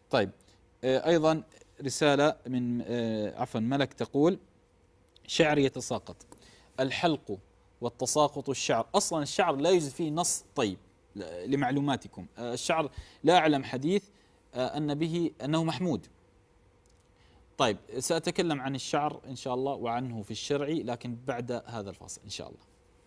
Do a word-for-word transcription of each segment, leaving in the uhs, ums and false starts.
طيب أيضا رسالة من عفوا ملك تقول: شعر يتساقط. الحلق والتساقط الشعر، أصلا الشعر لا يوجد فيه نص. طيب لمعلوماتكم، الشعر لا أعلم حديث أن به أنه محمود. طيب سأتكلم عن الشعر إن شاء الله وعنه في الشرع، لكن بعد هذا الفاصل إن شاء الله.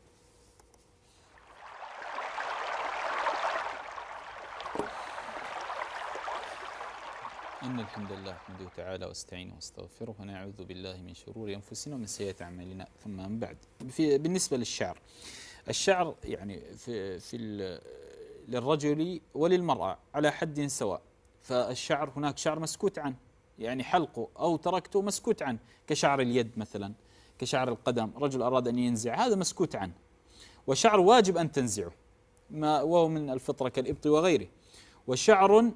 إن الحمد لله نحمده تعالى واستعينه واستغفره ونعوذ بالله من شرور أنفسنا ومن سيئات أعمالنا، ثم من بعد. في بالنسبة للشعر، الشعر يعني في في للرجل وللمرأة على حد سواء. فالشعر هناك شعر مسكوت عنه، يعني حلقه أو تركته مسكوت عنه، كشعر اليد مثلا، كشعر القدم. رجل أراد أن ينزع هذا مسكوت عنه، وشعر واجب أن تنزعه ما وهو من الفطرة كالإبط وغيره. وشعر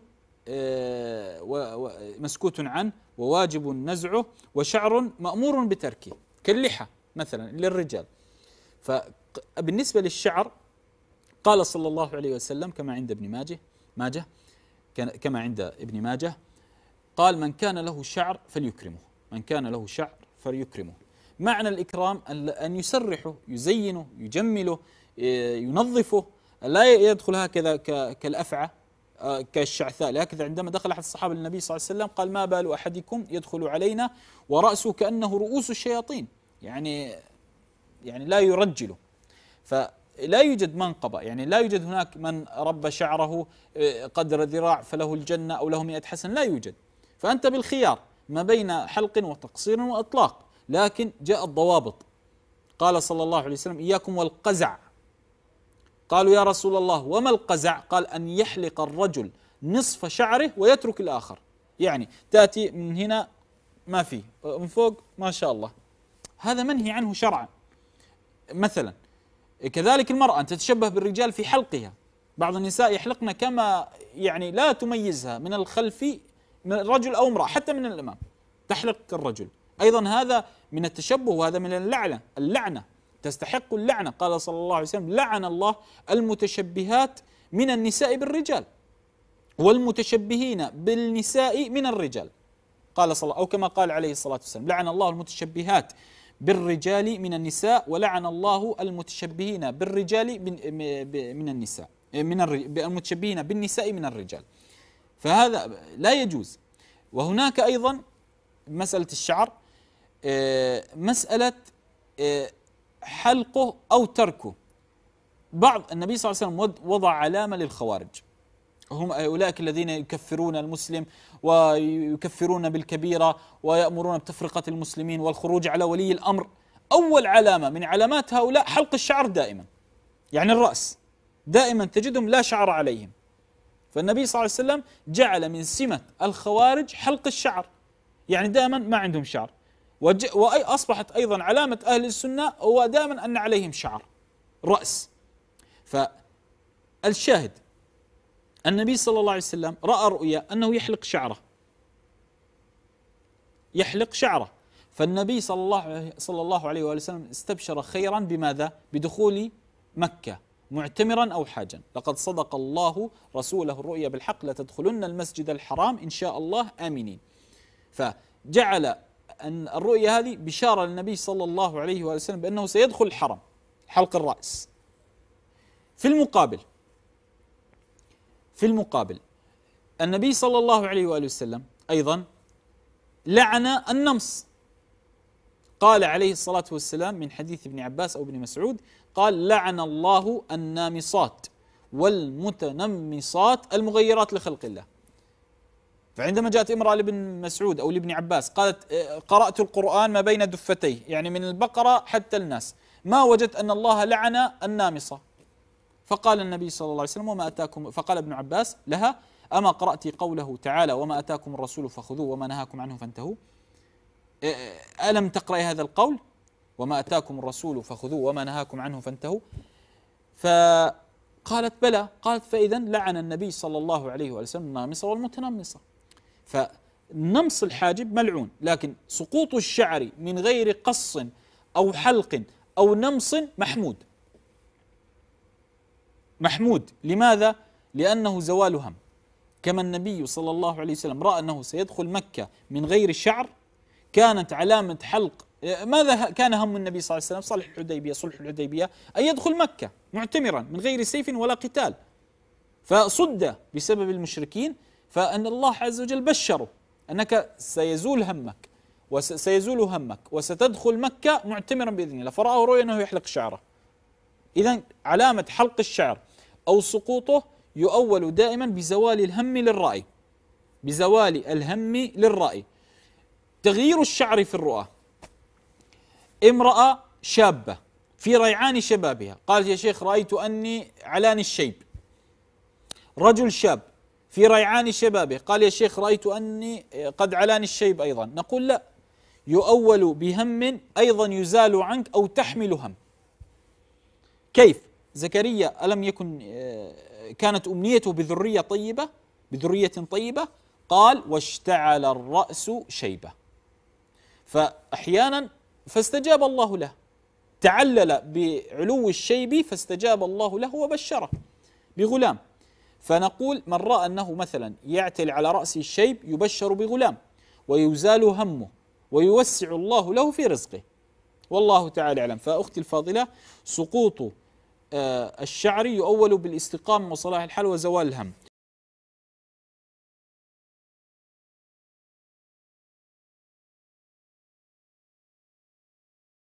مسكوت عنه وواجب نزعه، وشعر مأمور بتركه كاللحى مثلا للرجال. فبالنسبة للشعر قال صلى الله عليه وسلم كما عند ابن ماجه ماجه كما عند ابن ماجه قال: من كان له شعر فليكرمه، من كان له شعر فليكرمه. معنى الإكرام أن يسرحه، يزينه، يجمله، ينظفه، لا يدخل هكذا كالأفعى كالشعثاء. هكذا عندما دخل أحد الصحابة للنبي صلى الله عليه وسلم قال: ما بال أحدكم يدخل علينا ورأسه كأنه رؤوس الشياطين، يعني يعني لا يرجله. فلا يوجد منقبة، يعني لا يوجد هناك من رب شعره قدر ذراع فله الجنة أو له مئة حسن، لا يوجد. فأنت بالخيار ما بين حلق وتقصير وإطلاق، لكن جاء الضوابط. قال صلى الله عليه وسلم: إياكم والقزع. قالوا: يا رسول الله وما القزع؟ قال: أن يحلق الرجل نصف شعره ويترك الآخر. يعني تأتي من هنا ما فيه، من فوق ما شاء الله، هذا منهي عنه شرعا مثلا. كذلك المرأة أن تتشبه بالرجال في حلقها. بعض النساء يحلقن كما يعني لا تميزها من الخلف من الرجل أو امرأة، حتى من الأمام تحلق كالرجل. أيضا هذا من التشبه، وهذا من اللعنة. اللعنة تستحق اللعنة. قال صلى الله عليه وسلم: لعن الله المتشبهات من النساء بالرجال والمتشبهين بالنساء من الرجال. قال صلى أو كما قال عليه الصلاة والسلام: لعن الله المتشبهات بالرجال من النساء، ولعن الله المتشبهين بالرجال من النساء من المتشبهين بالنساء من الرجال. فهذا لا يجوز. وهناك أيضا مسألة الشعر، مسألة حلقه أو تركه. بعض النبي صلى الله عليه وسلم وضع علامة للخوارج، هم أولئك الذين يكفرون المسلم ويكفرون بالكبيرة ويأمرون بتفرقة المسلمين والخروج على ولي الأمر. أول علامة من علامات هؤلاء حلق الشعر دائما، يعني الرأس دائما تجدهم لا شعر عليهم. فالنبي صلى الله عليه وسلم جعل من سمة الخوارج حلق الشعر، يعني دائما ما عندهم شعر. وأصبحت أيضا علامة أهل السنة هو دائما أن عليهم شعر رأس. فالشاهد النبي صلى الله عليه وسلم رأى رؤيا أنه يحلق شعره، يحلق شعره. فالنبي صلى الله صلى الله عليه وآله وسلم استبشر خيرا بماذا؟ بدخول مكة معتمرا أو حاجا. لقد صدق الله رسوله الرؤيا بالحق لتدخلن المسجد الحرام إن شاء الله آمنين. فجعل أن الرؤيا هذه بشارة للنبي صلى الله عليه وآله وسلم بأنه سيدخل الحرم، حلق الرأس. في المقابل في المقابل النبي صلى الله عليه وآله وسلم أيضا لعن النمص. قال عليه الصلاة والسلام من حديث ابن عباس أو ابن مسعود قال: لعن الله النامصات والمتنمصات المغيرات لخلق الله. فعندما جاءت امرأة لابن مسعود أو لابن عباس قالت: قرأت القرآن ما بين دفتيه، يعني من البقرة حتى الناس، ما وجدت أن الله لعن النامصة. فقال النبي صلى الله عليه وسلم: وما أتاكم، فقال ابن عباس لها: أما قرأت قوله تعالى: وما أتاكم الرسول فخذوه وما نهاكم عنه فانتهوا؟ ألم تقرأي هذا القول؟ وما أتاكم الرسول فخذوه وما نهاكم عنه فانتهوا. فقالت: بلى. قالت: فإذا لعن النبي صلى الله عليه وسلم النامصة والمتنمصة. فنمص الحاجب ملعون، لكن سقوط الشعر من غير قص أو حلق أو نمص محمود. محمود لماذا؟ لأنه زوال هم. كما النبي صلى الله عليه وسلم رأى أنه سيدخل مكة من غير شعر، كانت علامة حلق. ماذا كان هم النبي صلى الله عليه وسلم؟ صلح الحديبية صلح الحديبية أن يدخل مكة معتمرا من غير سيف ولا قتال، فصد بسبب المشركين، فأن الله عز وجل بشره أنك سيزول همك وسيزول همك وستدخل مكة معتمرا بإذن الله، فرأى رؤيا أنه يحلق شعره. إذن علامة حلق الشعر أو سقوطه يؤول دائما بزوال الهم للرأي، بزوال الهم للرأي. تغيير الشعر في الرؤى، امرأة شابة في ريعان شبابها قالت يا شيخ رأيت أني علاني الشيب. رجل شاب في ريعان شبابه قال يا شيخ رأيت أني قد علاني الشيب أيضا. نقول لا، يؤول بهم أيضا يزال عنك أو تحمل هم. كيف؟ زكريا ألم يكن كانت أمنيته بذرية طيبة بذرية طيبة؟ قال واشتعل الرأس شيبة، فأحيانا فاستجاب الله له، تعلل بعلو الشيب فاستجاب الله له وبشره بغلام. فنقول من رأى أنه مثلا يعتل على رأسه الشيب يبشر بغلام ويزال همه ويوسع الله له في رزقه، والله تعالى أعلم. فأختي الفاضلة، سقوط الشعر يؤول بالاستقامة وصلاح الحال وزوال الهم.